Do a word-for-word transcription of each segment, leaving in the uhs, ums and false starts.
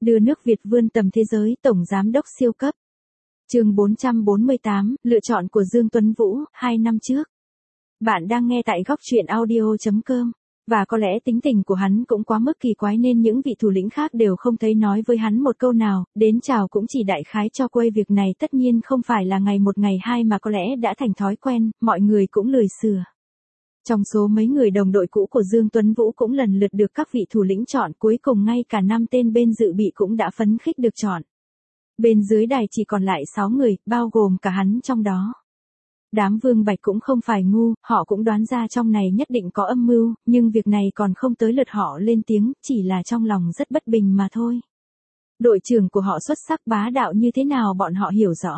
Đưa nước Việt vươn tầm thế giới, Tổng Giám đốc siêu cấp. Chương bốn trăm bốn mươi tám, lựa chọn của Dương Tuấn Vũ, hai năm trước. Bạn đang nghe tại góc truyện audio chấm com. Và có lẽ tính tình của hắn cũng quá mức kỳ quái nên những vị thủ lĩnh khác đều không thấy nói với hắn một câu nào, đến chào cũng chỉ đại khái cho quay. Việc này tất nhiên không phải là ngày một ngày hai mà có lẽ đã thành thói quen, mọi người cũng lười sửa. Trong số mấy người đồng đội cũ của Dương Tuấn Vũ cũng lần lượt được các vị thủ lĩnh chọn, cuối cùng ngay cả năm tên bên dự bị cũng đã phấn khích được chọn. Bên dưới đài chỉ còn lại sáu người, bao gồm cả hắn trong đó. Đám Vương Bạch cũng không phải ngu, họ cũng đoán ra trong này nhất định có âm mưu, nhưng việc này còn không tới lượt họ lên tiếng, chỉ là trong lòng rất bất bình mà thôi. Đội trưởng của họ xuất sắc bá đạo như thế nào bọn họ hiểu rõ.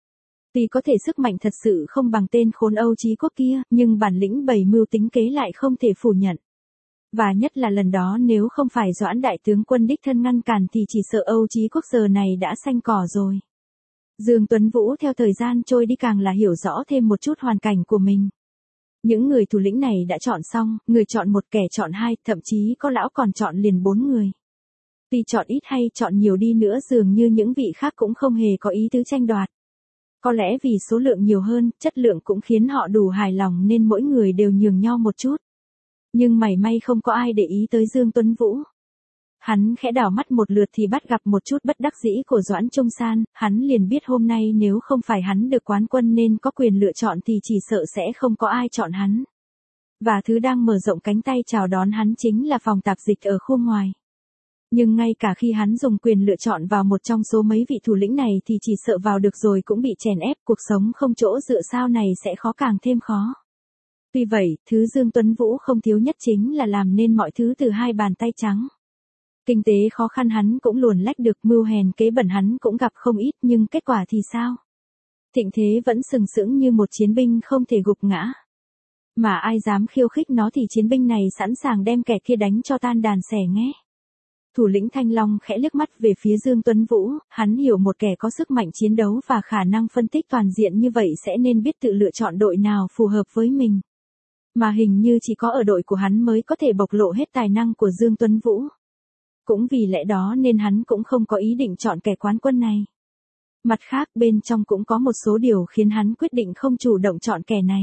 Tuy có thể sức mạnh thật sự không bằng tên khốn Âu Chí Quốc kia, nhưng bản lĩnh bày mưu tính kế lại không thể phủ nhận. Và nhất là lần đó nếu không phải Doãn đại tướng quân đích thân ngăn cản thì chỉ sợ Âu Chí Quốc giờ này đã xanh cỏ rồi. Dương Tuấn Vũ theo thời gian trôi đi càng là hiểu rõ thêm một chút hoàn cảnh của mình. Những người thủ lĩnh này đã chọn xong, người chọn một kẻ chọn hai, thậm chí có lão còn chọn liền bốn người. Tuy chọn ít hay chọn nhiều đi nữa dường như những vị khác cũng không hề có ý tứ tranh đoạt. Có lẽ vì số lượng nhiều hơn, chất lượng cũng khiến họ đủ hài lòng nên mỗi người đều nhường nhau một chút. Nhưng mảy may không có ai để ý tới Dương Tuấn Vũ. Hắn khẽ đảo mắt một lượt thì bắt gặp một chút bất đắc dĩ của Doãn Trung San, hắn liền biết hôm nay nếu không phải hắn được quán quân nên có quyền lựa chọn thì chỉ sợ sẽ không có ai chọn hắn. Và thứ đang mở rộng cánh tay chào đón hắn chính là phòng tạp dịch ở khu ngoài. Nhưng ngay cả khi hắn dùng quyền lựa chọn vào một trong số mấy vị thủ lĩnh này thì chỉ sợ vào được rồi cũng bị chèn ép, cuộc sống không chỗ dựa sao này sẽ khó càng thêm khó. Tuy vậy, thứ Dương Tuấn Vũ không thiếu nhất chính là làm nên mọi thứ từ hai bàn tay trắng. Kinh tế khó khăn hắn cũng luồn lách được, mưu hèn kế bẩn hắn cũng gặp không ít, nhưng kết quả thì sao? Thịnh thế vẫn sừng sững như một chiến binh không thể gục ngã. Mà ai dám khiêu khích nó thì chiến binh này sẵn sàng đem kẻ kia đánh cho tan đàn xẻ nghé. Thủ lĩnh Thanh Long khẽ liếc mắt về phía Dương Tuấn Vũ, hắn hiểu một kẻ có sức mạnh chiến đấu và khả năng phân tích toàn diện như vậy sẽ nên biết tự lựa chọn đội nào phù hợp với mình. Mà hình như chỉ có ở đội của hắn mới có thể bộc lộ hết tài năng của Dương Tuấn Vũ. Cũng vì lẽ đó nên hắn cũng không có ý định chọn kẻ quán quân này. Mặt khác bên trong cũng có một số điều khiến hắn quyết định không chủ động chọn kẻ này.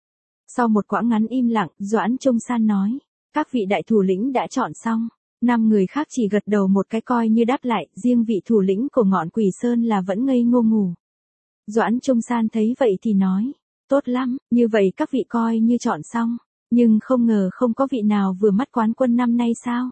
Sau một quãng ngắn im lặng, Doãn Trung San nói, các vị đại thủ lĩnh đã chọn xong. Năm người khác chỉ gật đầu một cái coi như đáp lại, riêng vị thủ lĩnh của ngọn Quỷ Sơn là vẫn ngây ngô ngủ. Doãn Trung San thấy vậy thì nói, tốt lắm, như vậy các vị coi như chọn xong, nhưng không ngờ không có vị nào vừa mắt quán quân năm nay sao?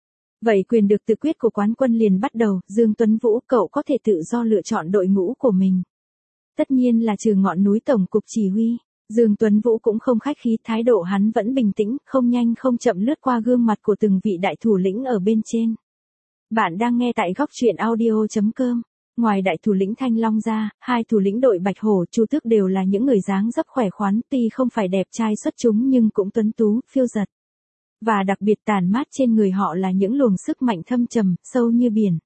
Vậy quyền được tự quyết của quán quân liền bắt đầu, Dương Tuấn Vũ, cậu có thể tự do lựa chọn đội ngũ của mình. Tất nhiên là trừ ngọn núi tổng cục chỉ huy. Dương Tuấn Vũ cũng không khách khí, thái độ hắn vẫn bình tĩnh, không nhanh không chậm lướt qua gương mặt của từng vị đại thủ lĩnh ở bên trên. Bạn đang nghe tại góc truyện audio chấm com. Ngoài đại thủ lĩnh Thanh Long ra, hai thủ lĩnh đội Bạch Hổ, Chu Tước đều là những người dáng dấp khỏe khoắn, tuy không phải đẹp trai xuất chúng nhưng cũng tuấn tú, phiêu giật. Và đặc biệt tản mát trên người họ là những luồng sức mạnh thâm trầm, sâu như biển.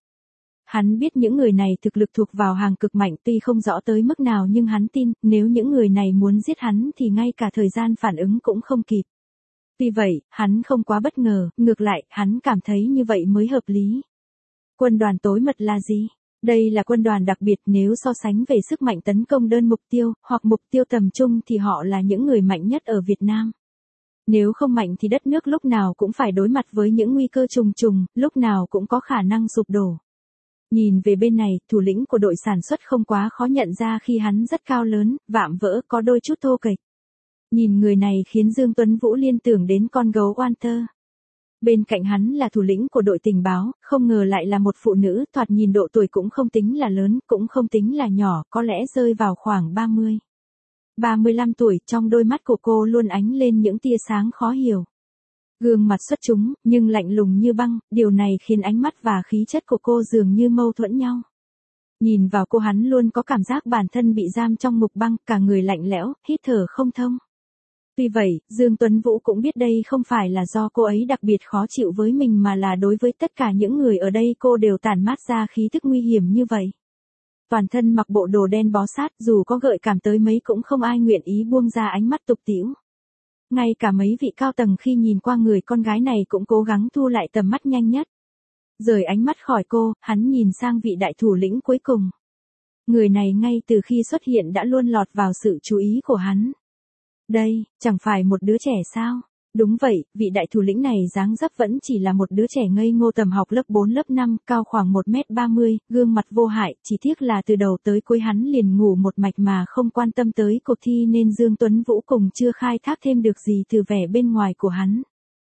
Hắn biết những người này thực lực thuộc vào hàng cực mạnh, tuy không rõ tới mức nào nhưng hắn tin, nếu những người này muốn giết hắn thì ngay cả thời gian phản ứng cũng không kịp. Tuy vậy, hắn không quá bất ngờ, ngược lại, hắn cảm thấy như vậy mới hợp lý. Quân đoàn tối mật là gì? Đây là quân đoàn đặc biệt, nếu so sánh về sức mạnh tấn công đơn mục tiêu, hoặc mục tiêu tầm trung thì họ là những người mạnh nhất ở Việt Nam. Nếu không mạnh thì đất nước lúc nào cũng phải đối mặt với những nguy cơ trùng trùng, lúc nào cũng có khả năng sụp đổ. Nhìn về bên này, thủ lĩnh của đội sản xuất không quá khó nhận ra khi hắn rất cao lớn, vạm vỡ, có đôi chút thô kệch. Nhìn người này khiến Dương Tuấn Vũ liên tưởng đến con gấu Walter. Bên cạnh hắn là thủ lĩnh của đội tình báo, không ngờ lại là một phụ nữ, thoạt nhìn độ tuổi cũng không tính là lớn, cũng không tính là nhỏ, có lẽ rơi vào khoảng ba mươi. ba mươi lăm tuổi, trong đôi mắt của cô luôn ánh lên những tia sáng khó hiểu. Gương mặt xuất chúng, nhưng lạnh lùng như băng, điều này khiến ánh mắt và khí chất của cô dường như mâu thuẫn nhau. Nhìn vào cô hắn luôn có cảm giác bản thân bị giam trong ngục băng, cả người lạnh lẽo, hít thở không thông. Tuy vậy, Dương Tuấn Vũ cũng biết đây không phải là do cô ấy đặc biệt khó chịu với mình mà là đối với tất cả những người ở đây cô đều tản mát ra khí tức nguy hiểm như vậy. Toàn thân mặc bộ đồ đen bó sát, dù có gợi cảm tới mấy cũng không ai nguyện ý buông ra ánh mắt tục tĩu. Ngay cả mấy vị cao tầng khi nhìn qua người con gái này cũng cố gắng thu lại tầm mắt nhanh nhất. Rời ánh mắt khỏi cô, hắn nhìn sang vị đại thủ lĩnh cuối cùng. Người này ngay từ khi xuất hiện đã luôn lọt vào sự chú ý của hắn. Đây, chẳng phải một đứa trẻ sao? Đúng vậy, vị đại thủ lĩnh này dáng dấp vẫn chỉ là một đứa trẻ ngây ngô tầm học lớp bốn lớp năm, cao khoảng một mét ba mươi, gương mặt vô hại, chỉ tiếc là từ đầu tới cuối hắn liền ngủ một mạch mà không quan tâm tới cuộc thi nên Dương Tuấn Vũ cùng chưa khai thác thêm được gì từ vẻ bên ngoài của hắn.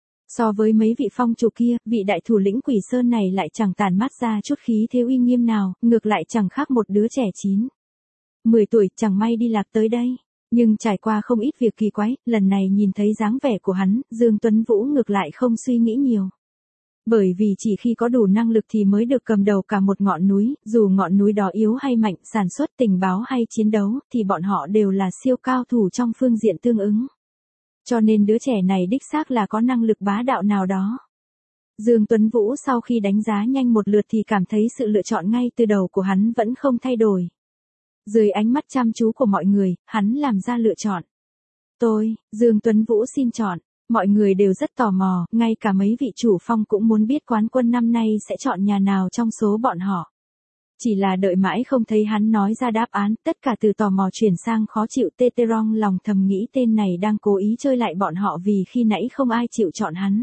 So với mấy vị phong chủ kia, vị đại thủ lĩnh Quỷ Sơn này lại chẳng tản mát ra chút khí thế uy nghiêm nào, ngược lại chẳng khác một đứa trẻ chín mười tuổi chẳng may đi lạc tới đây. Nhưng trải qua không ít việc kỳ quái, lần này nhìn thấy dáng vẻ của hắn, Dương Tuấn Vũ ngược lại không suy nghĩ nhiều. Bởi vì chỉ khi có đủ năng lực thì mới được cầm đầu cả một ngọn núi, dù ngọn núi đó yếu hay mạnh, sản xuất tình báo hay chiến đấu, thì bọn họ đều là siêu cao thủ trong phương diện tương ứng. Cho nên đứa trẻ này đích xác là có năng lực bá đạo nào đó. Dương Tuấn Vũ sau khi đánh giá nhanh một lượt thì cảm thấy sự lựa chọn ngay từ đầu của hắn vẫn không thay đổi. Dưới ánh mắt chăm chú của mọi người, hắn làm ra lựa chọn. Tôi, Dương Tuấn Vũ xin chọn. Mọi người đều rất tò mò, ngay cả mấy vị chủ phong cũng muốn biết quán quân năm nay sẽ chọn nhà nào trong số bọn họ. Chỉ là đợi mãi không thấy hắn nói ra đáp án, tất cả từ tò mò chuyển sang khó chịu. Teterong lòng thầm nghĩ tên này đang cố ý chơi lại bọn họ vì khi nãy không ai chịu chọn hắn.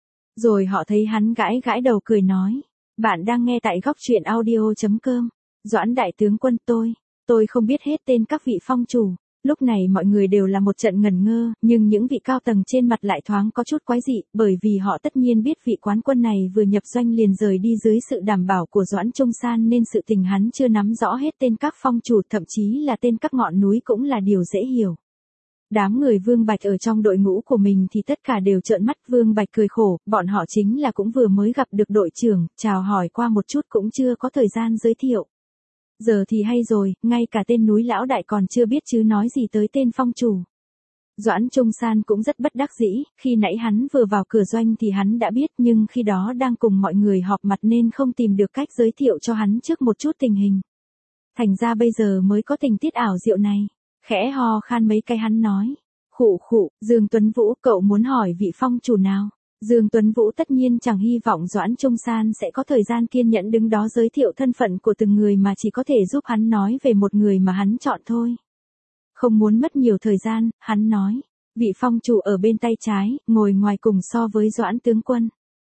Rồi họ thấy hắn gãi gãi đầu cười nói. Bạn đang nghe tại góc truyện audio chấm com. Doãn đại tướng quân tôi. Tôi không biết hết tên các vị phong chủ. Lúc này mọi người đều là một trận ngẩn ngơ, nhưng những vị cao tầng trên mặt lại thoáng có chút quái dị, bởi vì họ tất nhiên biết vị quán quân này vừa nhập doanh liền rời đi dưới sự đảm bảo của Doãn Trung San nên sự tình hắn chưa nắm rõ hết tên các phong chủ, thậm chí là tên các ngọn núi cũng là điều dễ hiểu. Đám người Vương Bạch ở trong đội ngũ của mình thì tất cả đều trợn mắt. Vương Bạch cười khổ, bọn họ chính là cũng vừa mới gặp được đội trưởng, chào hỏi qua một chút cũng chưa có thời gian giới thiệu. Giờ thì hay rồi, ngay cả tên núi lão đại còn chưa biết chứ nói gì tới tên phong chủ. Doãn Trung San cũng rất bất đắc dĩ, khi nãy hắn vừa vào cửa doanh thì hắn đã biết nhưng khi đó đang cùng mọi người họp mặt nên không tìm được cách giới thiệu cho hắn trước một chút tình hình. Thành ra bây giờ mới có tình tiết ảo diệu này. Khẽ ho khan mấy cái hắn nói. Khụ khụ, Dương Tuấn Vũ, cậu muốn hỏi vị phong chủ nào? Dương Tuấn Vũ tất nhiên chẳng hy vọng Doãn Trung San sẽ có thời gian kiên nhẫn đứng đó giới thiệu thân phận của từng người mà chỉ có thể giúp hắn nói về một người mà hắn chọn thôi. Không muốn mất nhiều thời gian, hắn nói. Vị phong chủ ở bên tay trái, ngồi ngoài cùng so với Doãn tướng quân.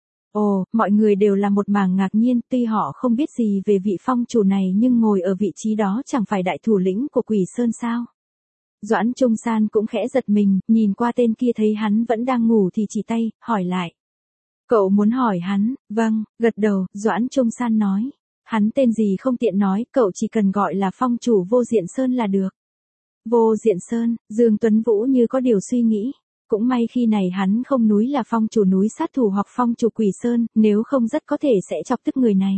Ồ, mọi người đều là một mảng ngạc nhiên, tuy họ không biết gì về vị phong chủ này nhưng ngồi ở vị trí đó chẳng phải đại thủ lĩnh của Quỷ Sơn sao? Doãn Trung San cũng khẽ giật mình, nhìn qua tên kia thấy hắn vẫn đang ngủ thì chỉ tay, hỏi lại. Cậu muốn hỏi hắn? Vâng, gật đầu, Doãn Trung San nói. Hắn tên gì không tiện nói, cậu chỉ cần gọi là phong chủ Vô Diện Sơn là được. Vô Diện Sơn, Dương Tuấn Vũ như có điều suy nghĩ. Cũng may khi này hắn không núi là phong chủ núi sát thủ hoặc phong chủ Quỷ Sơn, nếu không rất có thể sẽ chọc tức người này.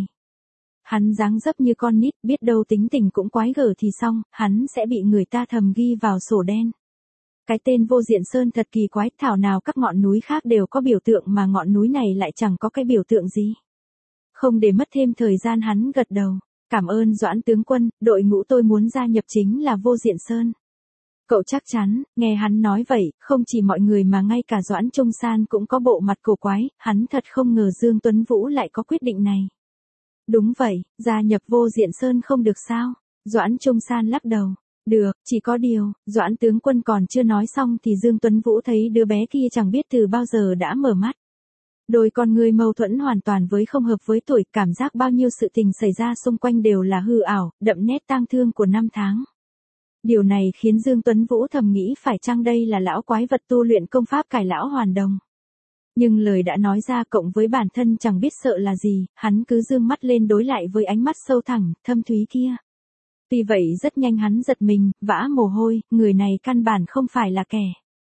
Hắn dáng dấp như con nít, biết đâu tính tình cũng quái gở thì xong, hắn sẽ bị người ta thầm ghi vào sổ đen. Cái tên Vô Diện Sơn thật kỳ quái, thảo nào các ngọn núi khác đều có biểu tượng mà ngọn núi này lại chẳng có cái biểu tượng gì. Không để mất thêm thời gian hắn gật đầu. Cảm ơn Doãn tướng quân, đội ngũ tôi muốn gia nhập chính là Vô Diện Sơn. Cậu chắc chắn, nghe hắn nói vậy, không chỉ mọi người mà ngay cả Doãn Trung San cũng có bộ mặt cổ quái, hắn thật không ngờ Dương Tuấn Vũ lại có quyết định này. Đúng vậy, gia nhập Vô Diện Sơn không được sao? Doãn Trung San lắc đầu. Được, chỉ có điều, Doãn tướng quân còn chưa nói xong thì Dương Tuấn Vũ thấy đứa bé kia chẳng biết từ bao giờ đã mở mắt. Đôi con người mâu thuẫn hoàn toàn với không hợp với tuổi, cảm giác bao nhiêu sự tình xảy ra xung quanh đều là hư ảo, đậm nét tang thương của năm tháng. Điều này khiến Dương Tuấn Vũ thầm nghĩ phải chăng đây là lão quái vật tu luyện công pháp cải lão hoàn đồng. Nhưng lời đã nói ra cộng với bản thân chẳng biết sợ là gì, hắn cứ dương mắt lên đối lại với ánh mắt sâu thẳm, thâm thúy kia. Tuy vậy rất nhanh hắn giật mình, vã mồ hôi, người này căn bản không phải là kẻ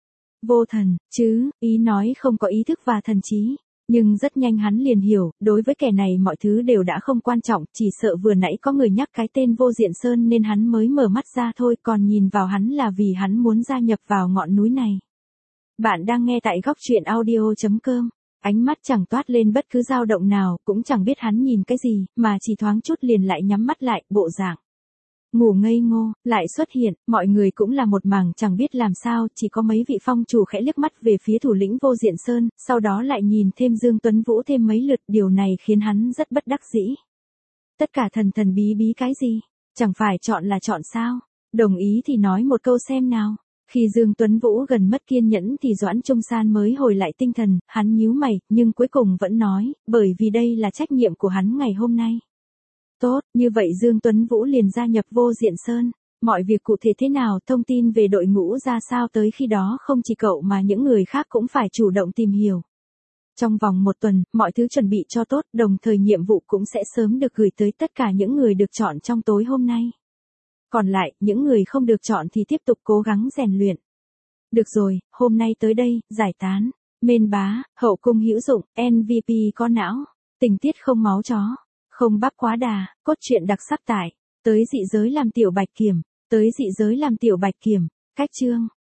vô thần, chứ, ý nói không có ý thức và thần trí. Nhưng rất nhanh hắn liền hiểu, đối với kẻ này mọi thứ đều đã không quan trọng, chỉ sợ vừa nãy có người nhắc cái tên Vô Diện Sơn nên hắn mới mở mắt ra thôi, còn nhìn vào hắn là vì hắn muốn gia nhập vào ngọn núi này. Bạn đang nghe tại góc truyện audio chấm com. Ánh mắt chẳng toát lên bất cứ dao động nào, cũng chẳng biết hắn nhìn cái gì, mà chỉ thoáng chút liền lại nhắm mắt lại, bộ dạng ngủ ngây ngô, lại xuất hiện, mọi người cũng là một mảng chẳng biết làm sao, chỉ có mấy vị phong chủ khẽ liếc mắt về phía thủ lĩnh Vô Diện Sơn, sau đó lại nhìn thêm Dương Tuấn Vũ thêm mấy lượt, điều này khiến hắn rất bất đắc dĩ. Tất cả thần thần bí bí cái gì? Chẳng phải chọn là chọn sao? Đồng ý thì nói một câu xem nào. Khi Dương Tuấn Vũ gần mất kiên nhẫn thì Doãn Trung San mới hồi lại tinh thần, hắn nhíu mày, nhưng cuối cùng vẫn nói, bởi vì đây là trách nhiệm của hắn ngày hôm nay. Tốt, như vậy Dương Tuấn Vũ liền gia nhập Vô Diện Sơn. Mọi việc cụ thể thế nào, thông tin về đội ngũ ra sao tới khi đó không chỉ cậu mà những người khác cũng phải chủ động tìm hiểu. Trong vòng một tuần, mọi thứ chuẩn bị cho tốt, đồng thời nhiệm vụ cũng sẽ sớm được gửi tới tất cả những người được chọn trong tối hôm nay. Còn lại, những người không được chọn thì tiếp tục cố gắng rèn luyện. Được rồi, hôm nay tới đây, giải tán. Mên bá, hậu cung hữu dụng, em vê pê có não. Tình tiết không máu chó. Không bắp quá đà, cốt truyện đặc sắc tại. Tới dị giới làm tiểu bạch kiểm. Tới dị giới làm tiểu bạch kiểm. Cách chương.